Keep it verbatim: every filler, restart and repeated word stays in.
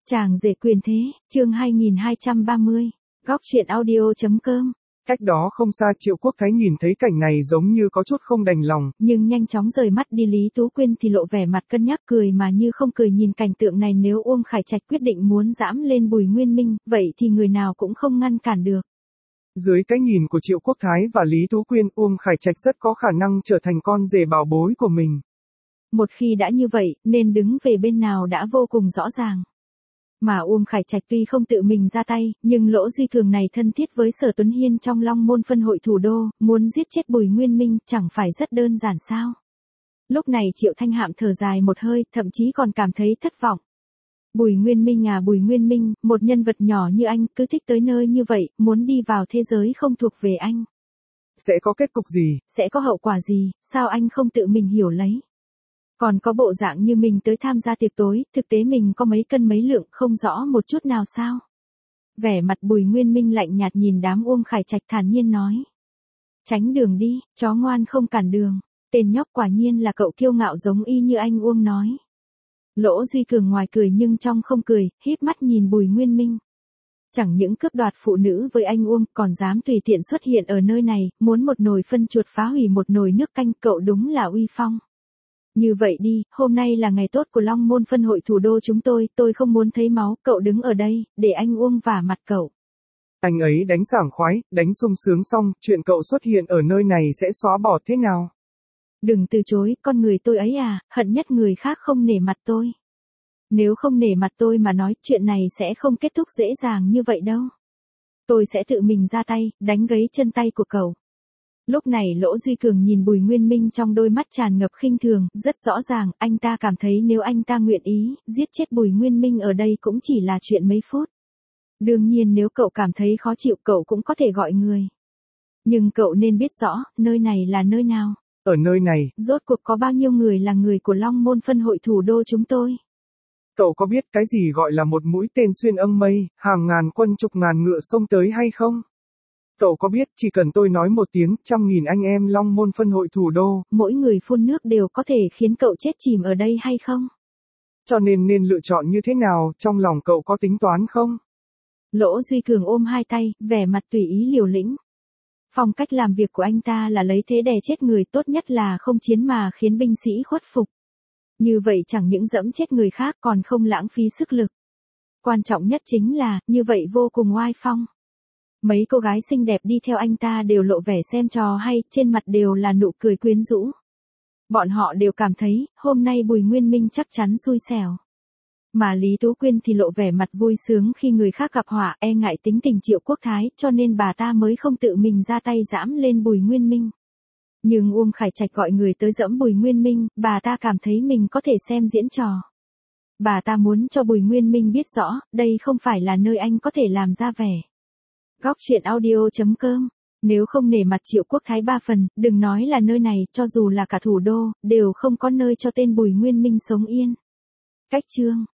Chàng rể quyền thế, chương hai nghìn hai trăm ba mươi, góc truyện audio.com. Cách đó không xa Triệu Quốc Thái nhìn thấy cảnh này giống như có chút không đành lòng. Nhưng nhanh chóng rời mắt đi Lý Tú Quyên thì lộ vẻ mặt cân nhắc cười mà như không cười nhìn cảnh tượng này. Nếu Uông Khải Trạch quyết định muốn dẫm lên Bùi Nguyên Minh, vậy thì người nào cũng không ngăn cản được. Dưới cái nhìn của Triệu Quốc Thái và Lý Tú Quyên, Uông Khải Trạch rất có khả năng trở thành con rể bảo bối của mình. Một khi đã như vậy, nên đứng về bên nào đã vô cùng rõ ràng. Mà Uông Khải Trạch tuy không tự mình ra tay, nhưng Lỗ Duy Cường này thân thiết với Sở Tuấn Hiên trong Long Môn phân hội thủ đô, muốn giết chết Bùi Nguyên Minh chẳng phải rất đơn giản sao. Lúc này Triệu Thanh Hạm thở dài một hơi, thậm chí còn cảm thấy thất vọng. Bùi Nguyên Minh à Bùi Nguyên Minh, một nhân vật nhỏ như anh cứ thích tới nơi như vậy, muốn đi vào thế giới không thuộc về anh. Sẽ có kết cục gì? Sẽ có hậu quả gì, sao anh không tự mình hiểu lấy? Còn có bộ dạng như mình tới tham gia tiệc tối, thực tế mình có mấy cân mấy lượng không rõ một chút nào sao? Vẻ mặt Bùi Nguyên Minh lạnh nhạt nhìn đám Uông Khải Trạch thản nhiên nói. Tránh đường đi, chó ngoan không cản đường. Tên nhóc quả nhiên là cậu kiêu ngạo giống y như anh Uông nói. Lỗ Duy Cường ngoài cười nhưng trong không cười, híp mắt nhìn Bùi Nguyên Minh. Chẳng những cướp đoạt phụ nữ với anh Uông còn dám tùy tiện xuất hiện ở nơi này, muốn một nồi phân chuột phá hủy một nồi nước canh, cậu đúng là uy phong. Như vậy đi, hôm nay là ngày tốt của Long Môn phân hội thủ đô chúng tôi, tôi không muốn thấy máu, cậu đứng ở đây, để anh Uông vả mặt cậu. Anh ấy đánh sảng khoái, đánh sung sướng xong, chuyện cậu xuất hiện ở nơi này sẽ xóa bỏ thế nào? Đừng từ chối, con người tôi ấy à, hận nhất người khác không nể mặt tôi. Nếu không nể mặt tôi mà nói, chuyện này sẽ không kết thúc dễ dàng như vậy đâu. Tôi sẽ tự mình ra tay, đánh gãy chân tay của cậu. Lúc này Lỗ Duy Cường nhìn Bùi Nguyên Minh trong đôi mắt tràn ngập khinh thường, rất rõ ràng, anh ta cảm thấy nếu anh ta nguyện ý, giết chết Bùi Nguyên Minh ở đây cũng chỉ là chuyện mấy phút. Đương nhiên nếu cậu cảm thấy khó chịu cậu cũng có thể gọi người. Nhưng cậu nên biết rõ, nơi này là nơi nào. Ở nơi này, rốt cuộc có bao nhiêu người là người của Long Môn phân hội thủ đô chúng tôi? Cậu có biết cái gì gọi là một mũi tên xuyên âm mây, hàng ngàn quân chục ngàn ngựa xông tới hay không? Cậu có biết chỉ cần tôi nói một tiếng, trăm nghìn anh em Long Môn phân hội thủ đô, mỗi người phun nước đều có thể khiến cậu chết chìm ở đây hay không? Cho nên nên lựa chọn như thế nào, trong lòng cậu có tính toán không? Lỗ Duy Cường ôm hai tay, vẻ mặt tùy ý liều lĩnh. Phong cách làm việc của anh ta là lấy thế đè chết người, tốt nhất là không chiến mà khiến binh sĩ khuất phục. Như vậy chẳng những dẫm chết người khác còn không lãng phí sức lực. Quan trọng nhất chính là, như vậy vô cùng oai phong. Mấy cô gái xinh đẹp đi theo anh ta đều lộ vẻ xem trò hay, trên mặt đều là nụ cười quyến rũ. Bọn họ đều cảm thấy, hôm nay Bùi Nguyên Minh chắc chắn xui xẻo. Mà Lý Tú Quyên thì lộ vẻ mặt vui sướng khi người khác gặp họa, e ngại tính tình Triệu Quốc Thái, cho nên bà ta mới không tự mình ra tay dẫm lên Bùi Nguyên Minh. Nhưng Uông Khải Trạch gọi người tới dẫm Bùi Nguyên Minh, bà ta cảm thấy mình có thể xem diễn trò. Bà ta muốn cho Bùi Nguyên Minh biết rõ, đây không phải là nơi anh có thể làm ra vẻ. Góc truyện audio.com. Nếu không nể mặt Triệu Quốc Thái ba phần, đừng nói là nơi này, cho dù là cả thủ đô, đều không có nơi cho tên Bùi Nguyên Minh sống yên. Cách chương